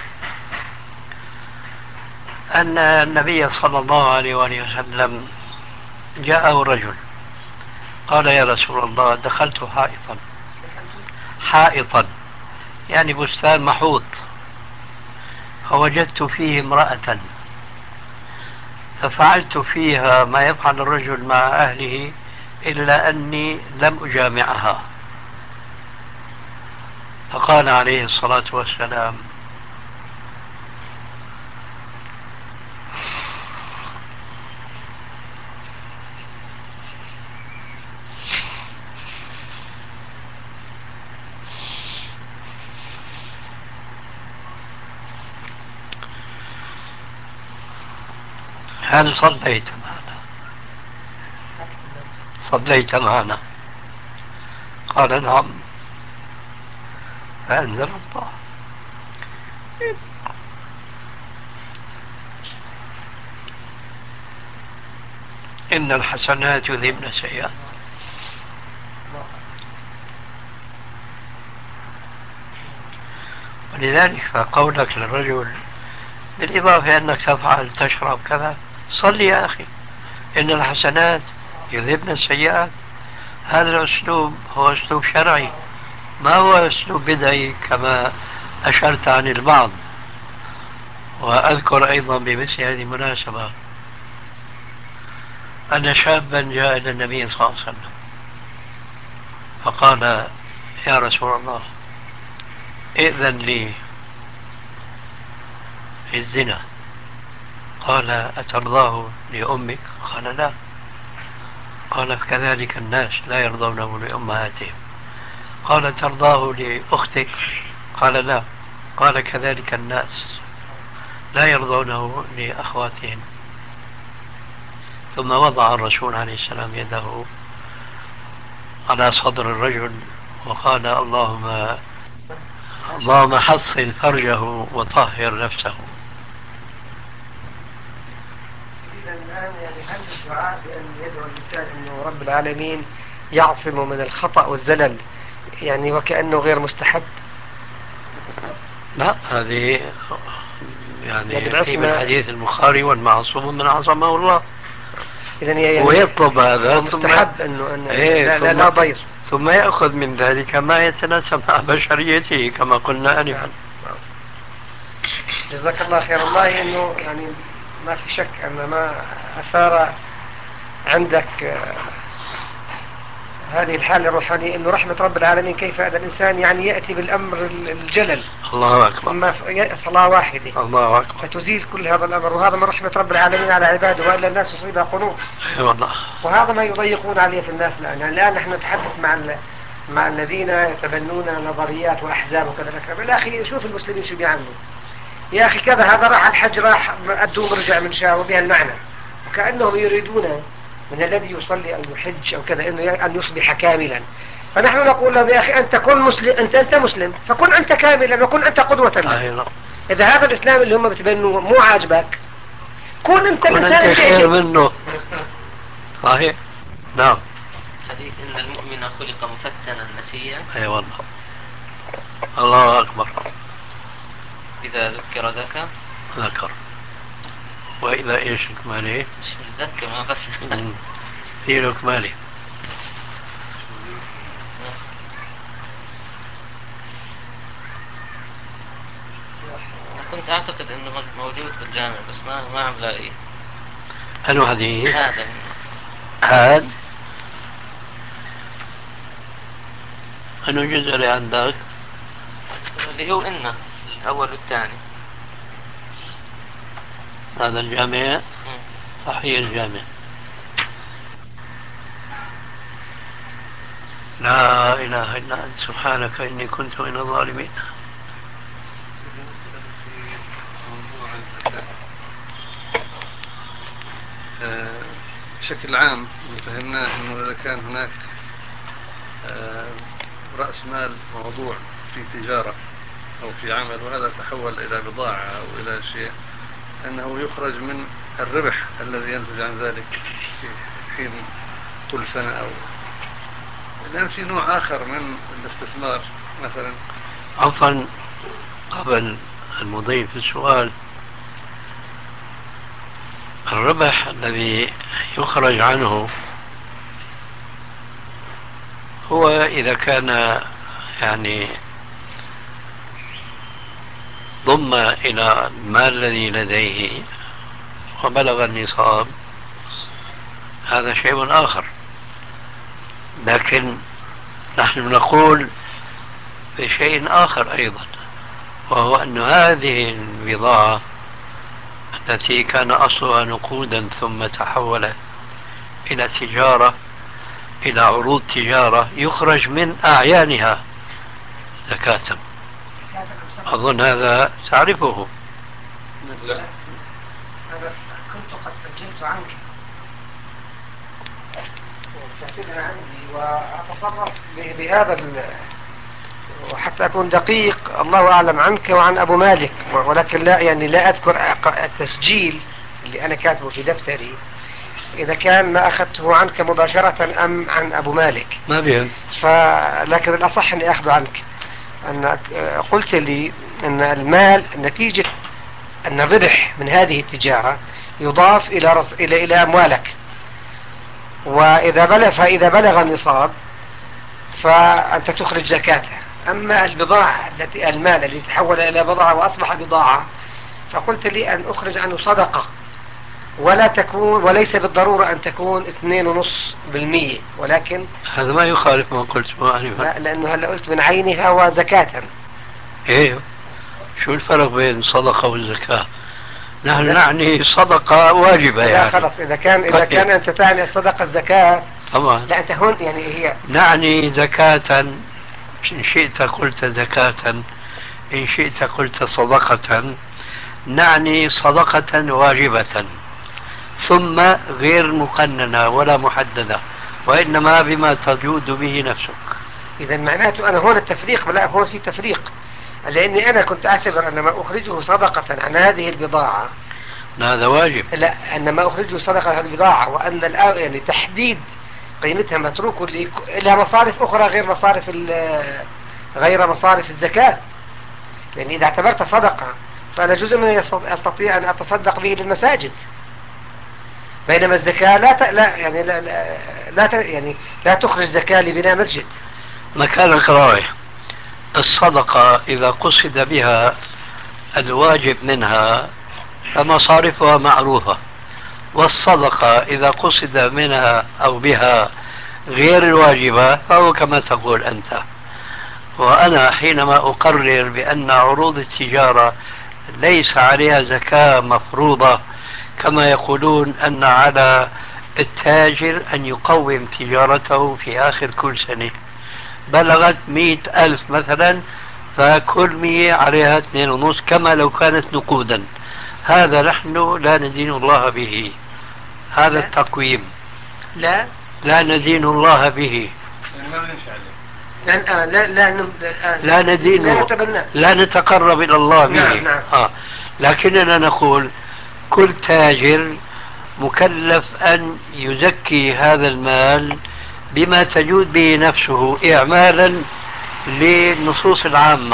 ان النبي صلى الله عليه وآله وسلم جاءه رجل قال: يا رسول الله، دخلت حائطا يعني بستان محوط، فوجدت فيه امرأة ففعلت فيها ما يفعل الرجل مع أهله إلا أني لم أجامعها. فقال عليه الصلاة والسلام: هل صليت معنا؟ قال: نعم. فأنزل الله: إن الحسنات يذهبن السيئات. ولذلك فقولك للرجل بالإضافة أنك تفعل تشرب كذا، صل يا أخي، إن الحسنات يذهبن السيئات، هذا الأسلوب هو أسلوب شرعي، ما هو أسلوب بدعي كما أشرت عن البعض. وأذكر أيضا بمثل هذه المناسبة أن شابا جاء إلى النبي صلى الله عليه وسلم فقال: يا رسول الله، ائذن لي في الزنا. قال: أترضاه لأمك؟ قال: لا. قال كذلك الناس لا يرضونه لأمهاتهم. قال ترضاه لأختك؟ قال لا. قال كذلك الناس لا يرضونه لأخواتهم. ثم وضع الرسول عليه السلام يده على صدر الرجل وقال اللهم حصن فرجه وطهر نفسه. إذا الآن يعني هل الدعاء بأن يدعو الإنسان أنه رب العالمين يعصمه من الخطأ والزلل يعني وكأنه غير مستحب؟ لا، هذه يعني في الحديث البخاري والمعصوم من عصمه الله. إذن يعني ويطلب هذا مستحب أنه لا ضير، ثم يأخذ من ذلك ما يتناسب مع بشريته كما قلنا آنفا. جزاك الله خير. الله إنه يعني ما في شك أن ما أثار عندك هذه الحالة الروحانية أنه رحمة رب العالمين كيف هذا الإنسان يعني يأتي بالأمر الجلل. الله أكبر. صلاة واحدة الله أكبر فتزيل كل هذا الأمر، وهذا من رحمة رب العالمين على عباده، وإلا الناس يصيبها قنوط. والله. وهذا ما يضيقون عليه في الناس الآن. يعني الآن نحن نتحدث مع الذين يتبنون نظريات وأحزاب وكذا. يا أخي شوف المسلمين شو بيعملوا، يا أخي كذا هذا راح الحج راح أدوم ورجع من شاء وبها المعنى، وكأنهم يريدون من الذي يصلي أو يحج أو كذا أن يصبح كاملا. فنحن نقول لهم يا أخي أنت كن مسلم، أنت مسلم فكن أنت كاملا وكن أنت قدوة لنا. إذا هذا الإسلام اللي هم بتبنوه مو عاجبك كن أنت الإنسان اللي خير منه. صحيح. نعم. حديث إن المؤمن خلق مفتنا نسيا. أي والله. الله أكبر. إذا ذكر ذكر وإذا إيش كمالي؟ مش متذكر ما بس في له كمالي. كنت أعتقد إنه موجود في الجامع بس ما عم لاقيه. أنو حديث؟ هذا أنو جزء اللي عندك؟ اللي هو إنه الأول والثاني. هذا الجامع صحيح الجامع. لا إله إلا أنت سبحانك إني كنت من الظالمين. بشكل عام فهمناه أنه إذا كان هناك رأس مال موضوع في تجارة أو في عمل وهذا تحول إلى بضاعة أو إلى شيء، أنه يخرج من الربح الذي ينتج عن ذلك في حين كل سنة أو الآن في نوع آخر من الاستثمار مثلا. عفوا قبل المضي في السؤال، الربح الذي يخرج عنه هو إذا كان يعني ضم إلى المال الذي لديه وبلغ النصاب هذا شيء آخر. لكن نحن نقول بشيء آخر أيضا، وهو أن هذه البضاعة التي كان أصلها نقودا ثم تحولت إلى تجارة، إلى عروض تجارة يخرج من أعيانها زكاة. أظن هذا تعرفه. لا هذا كنت قد سجلت عنك وكتبها عندي وأتصرف بهذا وحتى أكون دقيق الله أعلم عنك وعن أبو مالك، ولكن لا أذكر التسجيل اللي أنا كاتبه في دفتري إذا كان ما أخذته عنك مباشرة أم عن أبو مالك ما بين. لكن الأصح أني أخذه عنك. أن قلت لي أن المال نتيجة أن الربح من هذه التجارة يضاف إلى أموالك، فإذا بلغ النصاب فأنت تخرج زكاته. أما البضاعة المال الذي تحول إلى بضاعة وأصبح بضاعة فقلت لي أن أخرج عنه صدقة وليس بالضرورة أن تكون 2.5%، ولكن هذا ما يخالف ما قلت. لا لأنه هلا قلت من عينها وزكاة. إيه شو الفرق بين صدقة والزكاة؟ نحن نعني صدقة واجبة يعني. خلاص إذا كان أنت تعني الصدقة الزكاة طبعا. لا أنت هون يعني هي نعني زكاة، إن شئت قلت زكاة، إن شئت قلت صدقة، نعني صدقة واجبة ثم غير مقننة ولا محددة، وإنما بما تجود به نفسك. إذا معناته أنا هون التفريق، لا هون في تفريق، لأني أنا كنت أعتبر أن ما أخرجه صدقة عن هذه البضاعة هذا واجب. لا، أن ما أخرجه صدقة عن البضاعة، وأن يعني تحديد قيمتها متروك لها مصارف أخرى غير مصارف الزكاة. يعني إذا اعتبرت صدقة فأنا جزء منها أستطيع أن أتصدق به للمساجد، بينما الزكاة لا تخرج زكاة لبناء مسجد. مكانك رايح. الصدقة إذا قصد بها الواجب منها فمصارفها معروفة، والصدقة إذا قصد منها أو بها غير الواجبة فهو كما تقول أنت. وأنا حينما أقرر بأن عروض التجارة ليس عليها زكاة مفروضة، كما يقولون أن على التاجر أن يقوم تجارته في آخر كل سنة، بلغت 100,000 مثلا، فكل 100 عليها 2.5 كما لو كانت نقودا. هذا نحن لا ندين الله به، هذا التقويم لا ندين الله به، لا نتقرب إلى الله به. نعم. لكننا نقول كل تاجر مكلف أن يزكي هذا المال بما تجود به نفسه إعمالا للنصوص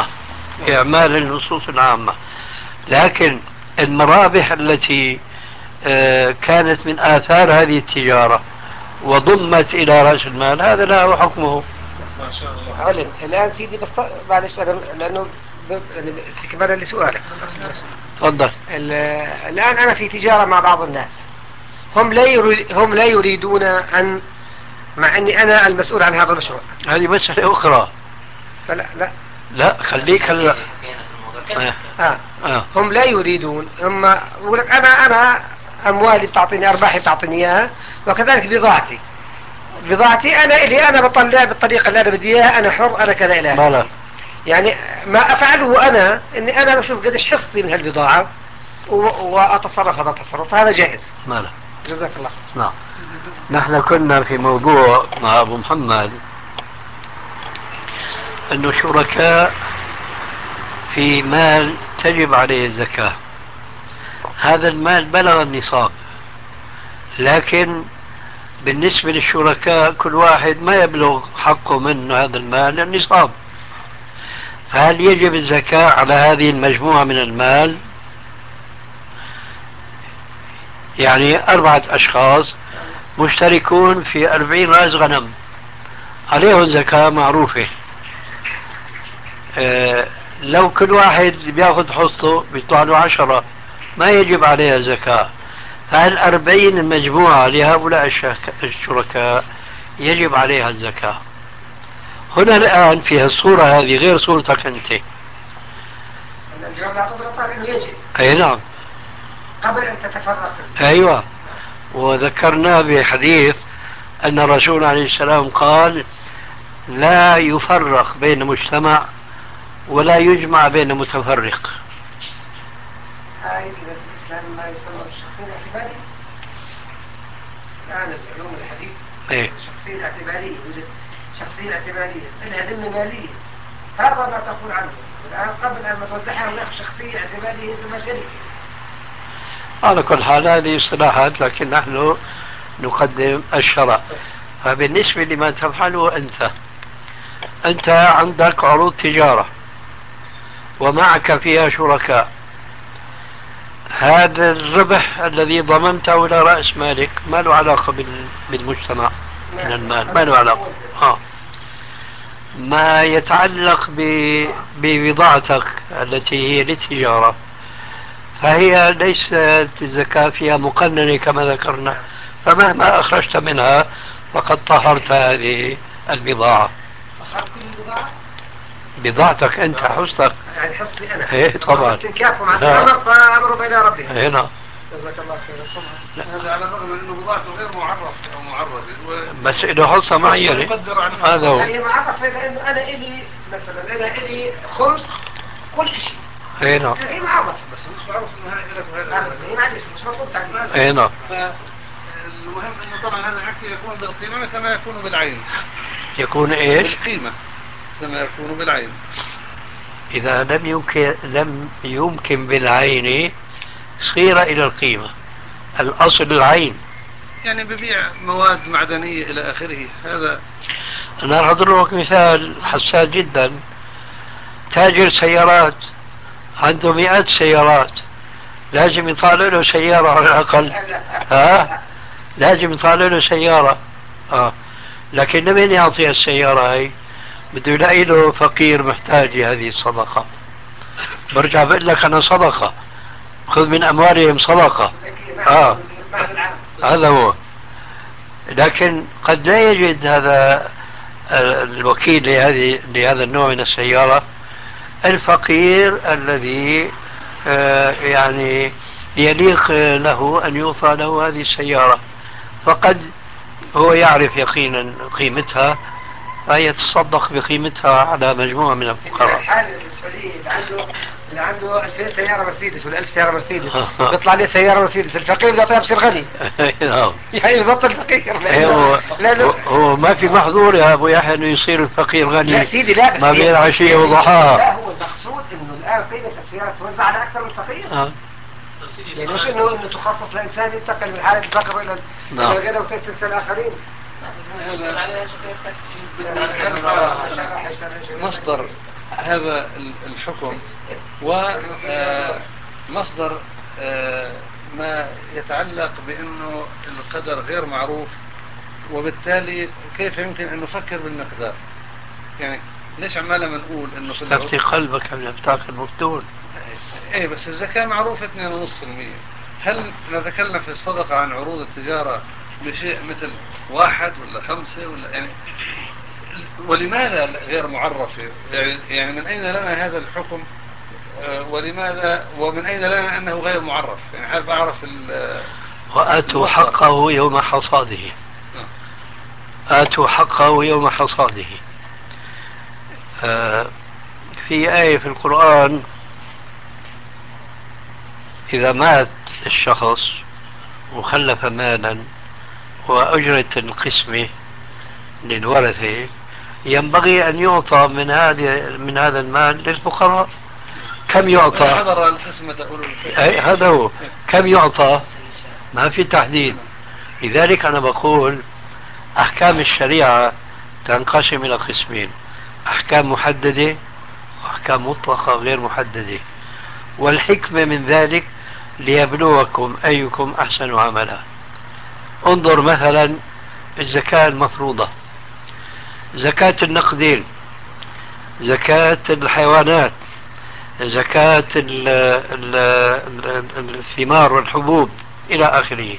العامة. لكن المرابح التي كانت من آثار هذه التجارة وضمت إلى رأس المال هذا له حكمه. ما شاء الله. علم الآن سيدي، بس معلش لأنه استكمالا لسؤالك. تفضل. الآن أنا في تجارة مع بعض الناس، هم لا يريدون أن، مع أني أنا المسؤول عن هذا المشروع. هذه مسألة أخرى. لا خليك هلا. هم لا يريدون، هم يقول لك أنا أموالي بتعطيني، أرباحي بتعطيني إياها، وكذلك بضاعتي أنا بطلع بالطريقة اللي أنا بدي إياها، أنا حر، أنا كذا إلى آخره. يعني ما أفعله أنا إني أنا بشوف قديش حصتي من هالبضاعة وأتصرف هذا التصرف، هذا جائز. جزاك الله. نعم. نحن كنا في موضوع مع أبو محمد أنه شركاء في مال تجب عليه الزكاة، هذا المال بلغ النصاب، لكن بالنسبة للشركاء كل واحد ما يبلغ حقه من هذا المال النصاب، فهل يجب الزكاة على هذه المجموعة من المال؟ يعني 4 أشخاص مشتركون في 40 رأس غنم، عليهم زكاة معروفة. لو كل واحد بياخذ حصته بيطلع له 10، ما يجب عليها زكاة. فهل 40 المجموعة لهؤلاء الشركاء يجب عليها الزكاة؟ هنا الآن في الصورة هذه غير صورتك أنت. أي نعم، قبل أن تتفرق. أيوة. وذكرنا بحديث أن الرسول عليه السلام قال لا يفرق بين مجتمع ولا يجمع بين متفرق. الإسلام ما يسمى بالشخصية الاعتبارية. الآن علوم الحديث الشخصية الاعتبارية، يوجد شخصية اعتبارية لها ذمة مالية، هذا ما تقول عنه. الآن قبل أن نوزعها هناك شخصية اعتبارية اسمها شركة. على كل حال هذه اصطلاحات، لكن نحن نقدم الشرع. فبالنسبة لما تفعله أنت عندك عروض تجارة ومعك فيها شركاء، هذا الربح الذي ضمنته إلى رأس مالك ما له علاقة بالمجتمع من المال، ما له علاقة. ما يتعلق ببضاعتك التي هي للتجارة فهي ليست الزكاة فيها مقننة كما ذكرنا، فمهما أخرجت منها فقد طهرت هذه البضاعة. بضاعتك أنت، حصتك. يعني حصتي أنا. إيه طبعا. استنكافهم عن الأمر فأمروا إلى ربهم. هنا جزاك الله خير. هذا على الرغم من انه بضاعته غير معرف او معرفه بس له حصة معينة. هذا هو. هي معرفة لانه انا الي مثلا انا الي خمس كل شيء. اي نعم. هي معرفة بس مش معروف انه هاي لك بس هي معلش مش مطلوب تعليم. اي نعم. فالمهم انه طبعا هذا الحكي يكون بالقيمة مثل ما يكون بالعين. يكون ايش؟ بالقيمة مثل ما يكون بالعين. إذا لم يمكن بالعين صير إلى القيمة. الأصل العين. يعني ببيع مواد معدنية إلى آخره. هذا أنا راح أضربك مثال حساس جدا. تاجر سيارات عنده مئات سيارات، لازم يطالع له سيارة على الأقل. ها؟ لازم يطالع له سيارة. لكن لمن يعطي السيارة هاي؟ بده يلاقي له فقير محتاج هذه الصدقة. برجع بقول لك أنا صدقة، خذ من أموالهم صدقة. هذا هو. لكن قد لا يجد هذا الوكيل لهذا النوع من السيارة الفقير الذي يعني يليق له أن يعطى له هذه السيارة، فقد هو يعرف يقينا قيمتها فيتصدق بقيمتها على مجموعة من الفقراء. الحالة السعودية اللي عنده 2000 سيارة مرسيدس ولا 1000 سيارة مرسيدس بيطلع لي سيارة مرسيدس، الفقير بده يعطيها بصير غني. يعني بطل فقير. هو ما في محظور يا ابو يحيى انه يصير الفقير غني. لا سيدي لا، بس ما بين عشية وضحاها. لا هو المقصود انه الان قيمة السيارة توزع على اكثر من فقير. يعني مش انه تخصص لانسان ينتقل من حالة الفقر الى الغنى وتنسى الاخرين. مصدر هذا الحكم ومصدر ما يتعلق بأنه القدر غير معروف، وبالتالي كيف يمكن أن نفكر بالمقدار؟ يعني ليش عمالنا بنقول أنه تفتي قلبك من افتاق المفتون. ايه بس الزكاة معروفة 2.5%. هل نتكلم في الصدقة عن عروض التجارة بشيء مثل 1 ولا 5 ولا يعني ولماذا غير معرف؟ يعني من أين لنا هذا الحكم؟ ولماذا ومن أين لنا أنه غير معرف؟ يعني حابب أعرف وآتوا حقه يوم حصاده. آتوا حقه يوم حصاده. في آية في القرآن إذا مات الشخص وخلف مالا وأجرة القسمة للورثة ينبغي أن يعطى من هذا المال للفقراء. كم يعطى؟ هذا هو. كم يعطى؟ ما في تحديد. لذلك أنا بقول أحكام الشريعة تنقسم إلى قسمين: أحكام محددة وأحكام مطلقة غير محددة، والحكمة من ذلك ليبلوكم أيكم أحسن عملا. انظر مثلا الزكاة المفروضة، زكاة النقدين، زكاة الحيوانات، زكاة الثمار والحبوب إلى آخره.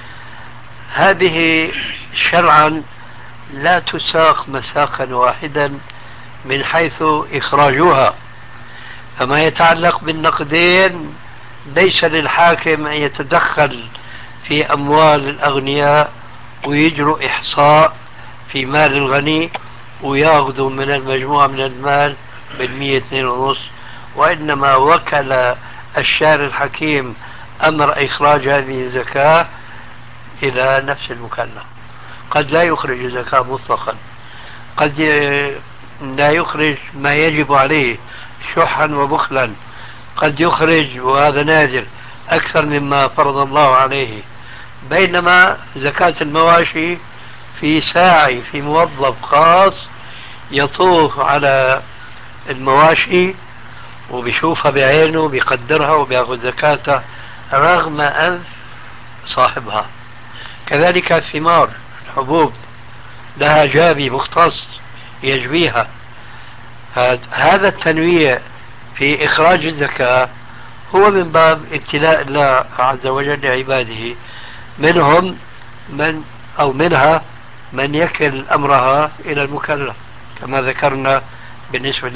هذه شرعا لا تساق مساقا واحدا من حيث إخراجها. فما يتعلق بالنقدين ليس للحاكم أن يتدخل في أموال الأغنياء ويجروا إحصاء في مال الغني ويأخذوا من المجموعة من المال 2.5%، وإنما وكل الشارع الحكيم أمر إخراج هذه الزكاة إلى نفس المكلف. قد لا يخرج الزكاة مطلقا، قد لا يخرج ما يجب عليه شحا وبخلا، قد يخرج وهذا نادر أكثر مما فرض الله عليه. بينما زكاة المواشي في ساعي، في موظف خاص يطوف على المواشي وبيشوفها بعينه بيقدرها وبياخذ زكاتها رغم أنف صاحبها. كذلك الثمار الحبوب لها جابي مختص يجبيها. هذا التنويع في إخراج الزكاة هو من باب ابتلاء الله عز وجل لعباده، منهم منها من يكل أمرها إلى المكلف كما ذكرنا بالنسبة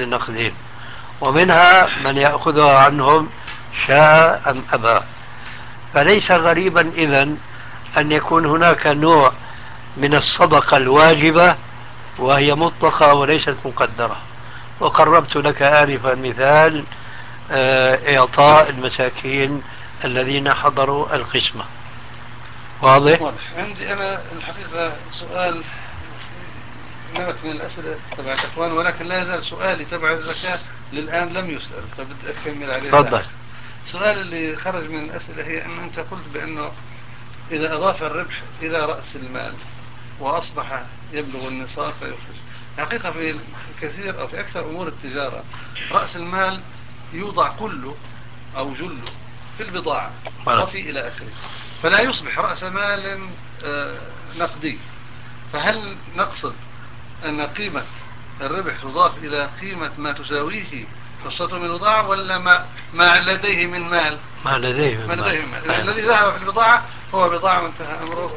فليس غريبا إذن أن يكون هناك نوع من الصدقة الواجبة وهي مطلقة وليست مقدرة. وقربت لك آنفا مثال إعطاء المساكين الذين حضروا القسمة. واضح؟ عندي أنا الحقيقة سؤال نمت من الأسئلة تبع الإخوان، ولكن لا يزال سؤالي تبع الزكاة للآن لم يسأل، فبدي أكمل عليه. تفضل. السؤال اللي خرج من الأسئلة هي أن أنت قلت بأنه إذا أضاف الربح إلى رأس المال وأصبح يبلغ النصاب فيخرج. حقيقة في الكثير أو في أكثر أمور التجارة رأس المال يوضع كله أو جله في البضاعة وفي إلى آخره، فلا يصبح رأس مال نقدي. فهل نقصد أن قيمة الربح تضاف إلى قيمة ما تساويه حصته من البضاعة، ولا ما لديه من مال؟ ما لديه من مال. الذي ذهب في البضاعة هو بضاعة وانتهى أمره.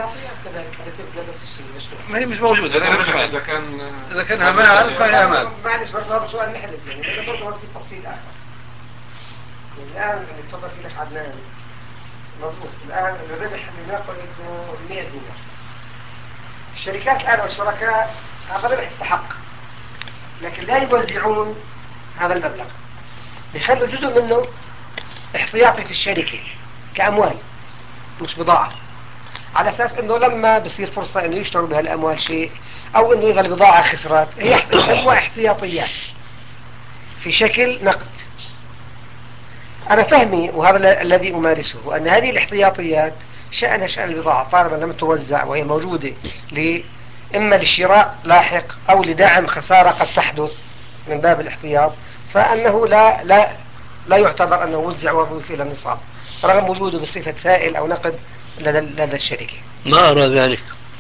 ما هي مش موجودة لأنها مش مال. إذا كانها مال فهي مال. معلش برضه هذا سؤال محل يعني، لأنه برضه في تفصيل آخر. الآن اللي تفضل فيه لك عدنان مضبوط. الآن الربح اللي ناقل إنه 100 دينار. الشركات الآن والشركاء هذا الربح يستحق، لكن لا يوزعون هذا المبلغ، يخلوا جزء منه احتياطي في الشركة كأموال مش بضاعة، على أساس أنه لما بصير فرصة أنه يشتروا بها الأموال شيء أو أنه يغلي بضاعة خسرات، هي يسموها احتياطيات في شكل نقد. أنا فهمي وهذا الذي أمارسه أن هذه الاحتياطيات شأنها شأن البضاعة طالما لم توزع وهي موجودة إما للشراء لاحق أو لدعم خسارة قد تحدث من باب الاحتياط، فأنه لا يعتبر أنه وزع وظيفي إلى النصاب رغم وجوده بصفة سائل أو نقد لدى الشركة. ما أرى ذلك.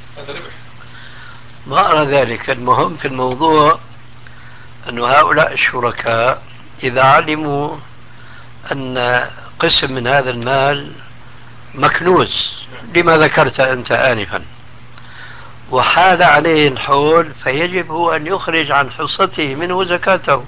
ما أرى ذلك. المهم في الموضوع أن هؤلاء الشركاء إذا علموا أن قسم من هذا المال مكنوز لما ذكرت أنت آنفا وحال عليه الحول، فيجب هو أن يخرج عن حصته منه زكاته،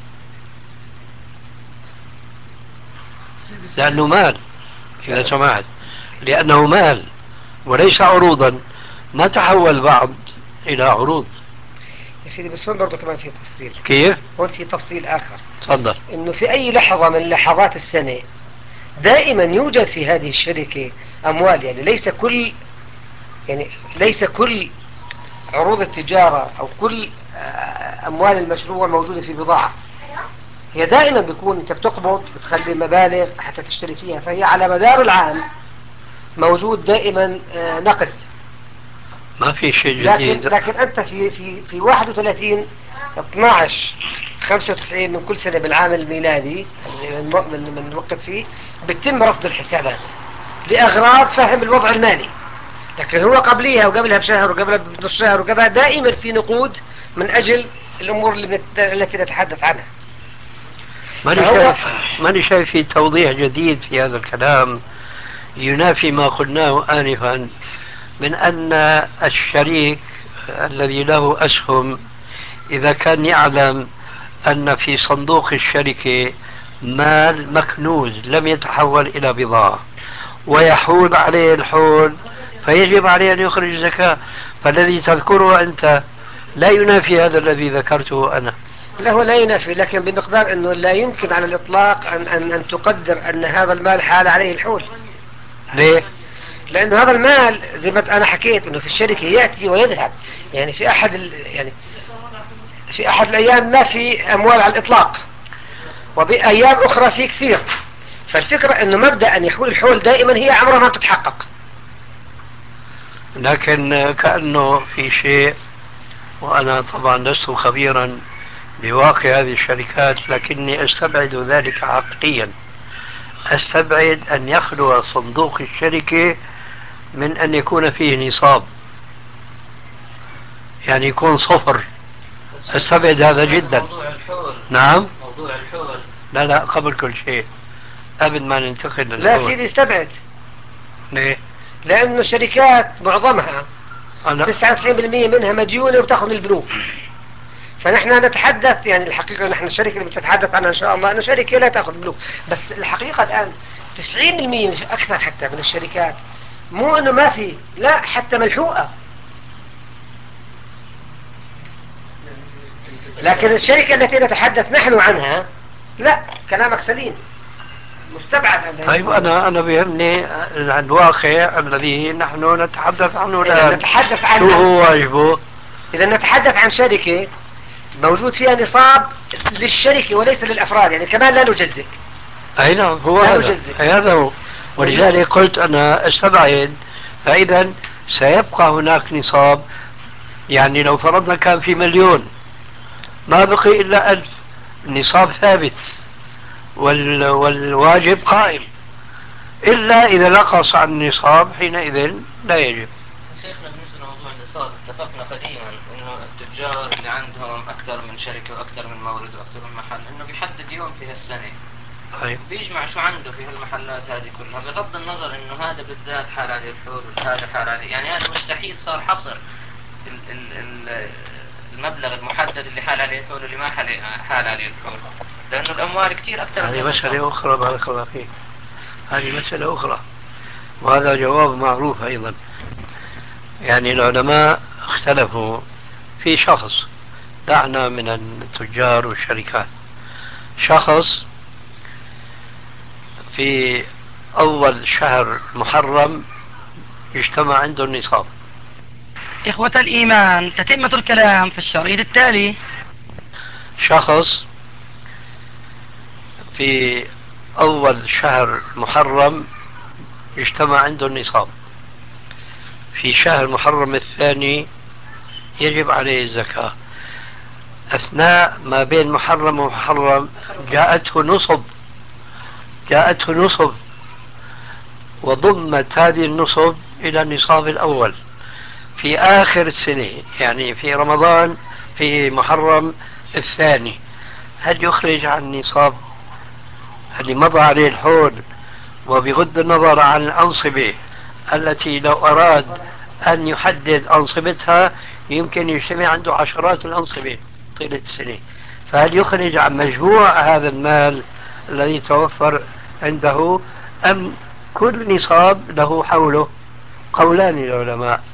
لأنه مال. إذا سمعت، لأنه مال وليس عروضا، ما تحول بعض إلى عروض. يا سيدي بس هون برضو كمان في تفصيل. كيف؟ هون في تفصيل آخر. تفضل. إنه في أي لحظة من لحظات السنة دائما يوجد في هذه الشركة أموال، يعني ليس كل عروض التجارة أو كل أموال المشروع موجودة في بضاعة. هي دائما بيكون أنت بتقبض بتخلي مبالغ حتى تشتري فيها، فهي على مدار العام موجود دائما نقد. ما في شيء جديد. لكن أنت في 31/12/95 من كل سنة بالعام الميلادي من وقت فيه بتم رصد الحسابات لأغراض فهم الوضع المالي، لكن هو قبليها وقبلها بشهر وقبلها بنص شهر وكذا دائما في نقود من أجل الأمور التي نتحدث عنها. ماني شايف في توضيح جديد في هذا الكلام ينافي ما قلناه آنفا من أن الشريك الذي له أسهم إذا كان يعلم أن في صندوق الشركة مال مكنوز لم يتحول إلى بضاعة ويحول عليه الحول، فيجب عليه أن يخرج زكاة. فالذي تذكره أنت لا ينافي هذا الذي ذكرته أنا. لا هو لا ينافي، لكن بمقدار أنه لا يمكن على الإطلاق أن تقدر أن هذا المال حال عليه الحول. ليه؟ لأنه هذا المال زي ما أنا حكيت أنه في الشركة يأتي ويذهب، يعني في أحد الأيام ما في أموال على الإطلاق وبأيام أخرى في كثير. فالفكرة أنه مبدأ أن يحول الحول دائما هي عمرها ما تتحقق. لكن كأنه في شيء، وأنا طبعا لست خبيرا بواقع هذه الشركات، لكني أستبعد ذلك عقليا. أستبعد أن يخلو صندوق الشركة من أن يكون فيه نصاب، يعني يكون صفر. أستبعد هذا جدا. موضوع الحول. نعم. موضوع الحول. لا قبل كل شيء قبل ما ننتقل للحول. لا سيدي استبعد. ليه؟ لأنه الشركات معظمها 99% منها مديونة وتأخذ من البنوك. فنحن نتحدث يعني الحقيقة نحن الشركة اللي بتتحدث عنها إن شاء الله أن شركة لا تأخذ بنوك، بس الحقيقة الآن 90% أكثر حتى من الشركات مو أنه ما في، لا حتى ملحوقة. لكن الشركة التي نتحدث نحن عنها لا، كلامك سليم، مستبعد أن طيب أنا بيهمني الواقع الذي نحن نتحدث عنه الآن. نتحدث عنه شو هو واجبه؟ إذا نتحدث عن شركة موجود فيها نصاب للشركة وليس للأفراد، يعني كمان لا نجزئ. أي نعم، هو لا هذا نجزئ. هذا هو. ولذلك قلت أنا استبعد، فإذا سيبقى هناك نصاب. يعني لو فرضنا كان في 1,000,000 ما بقي إلا 1000، النصاب ثابت والواجب قائم، إلا إذا نقص عن النصاب حينئذ لا يجب. شيخنا بالنسبة لموضوع النصاب اتفقنا قديما انه التجار اللي عندهم اكثر من شركة واكثر من مورد واكثر من محل انه بيحدد يوم في هالسنة طيب. بيجمع شو عنده في هالمحلات هذه كلها، بغض النظر انه هذا بالذات حال عليه الحول وهذا حال عليه، يعني هذا مستحيل صار حصر المبلغ المحدد اللي حال عليه الحول واللي ما حال عليه الحول، لانه الاموال كثير اكثر من هذه مسألة أخرى، بارك الله فيك، هذه مسألة أخرى، وهذا جواب معروف أيضا. يعني العلماء اختلفوا في شخص، دعنا من التجار والشركات، شخص في أول شهر محرم يجتمع عنده النصاب. إخوة الإيمان، تتمة الكلام في الشريط التالي. شخص في أول شهر محرم يجتمع عنده النصاب، في شهر محرم الثاني يجب عليه الزكاة، أثناء ما بين محرم ومحرم جاءته نصب وضمت هذه النصب إلى النصاب الأول في آخر السنة، يعني في رمضان في محرم الثاني. هل يخرج عن النصاب اللي مضى عليه الحول، وبغض النظر عن الأنصبة التي لو أراد أن يحدد أنصبتها يمكن يجتمع عنده عشرات الأنصبة طيلة السنة، فهل يخرج عن مجموع هذا المال الذي توفر عنده، أم كل نصاب له حوله؟ قولان للعلماء.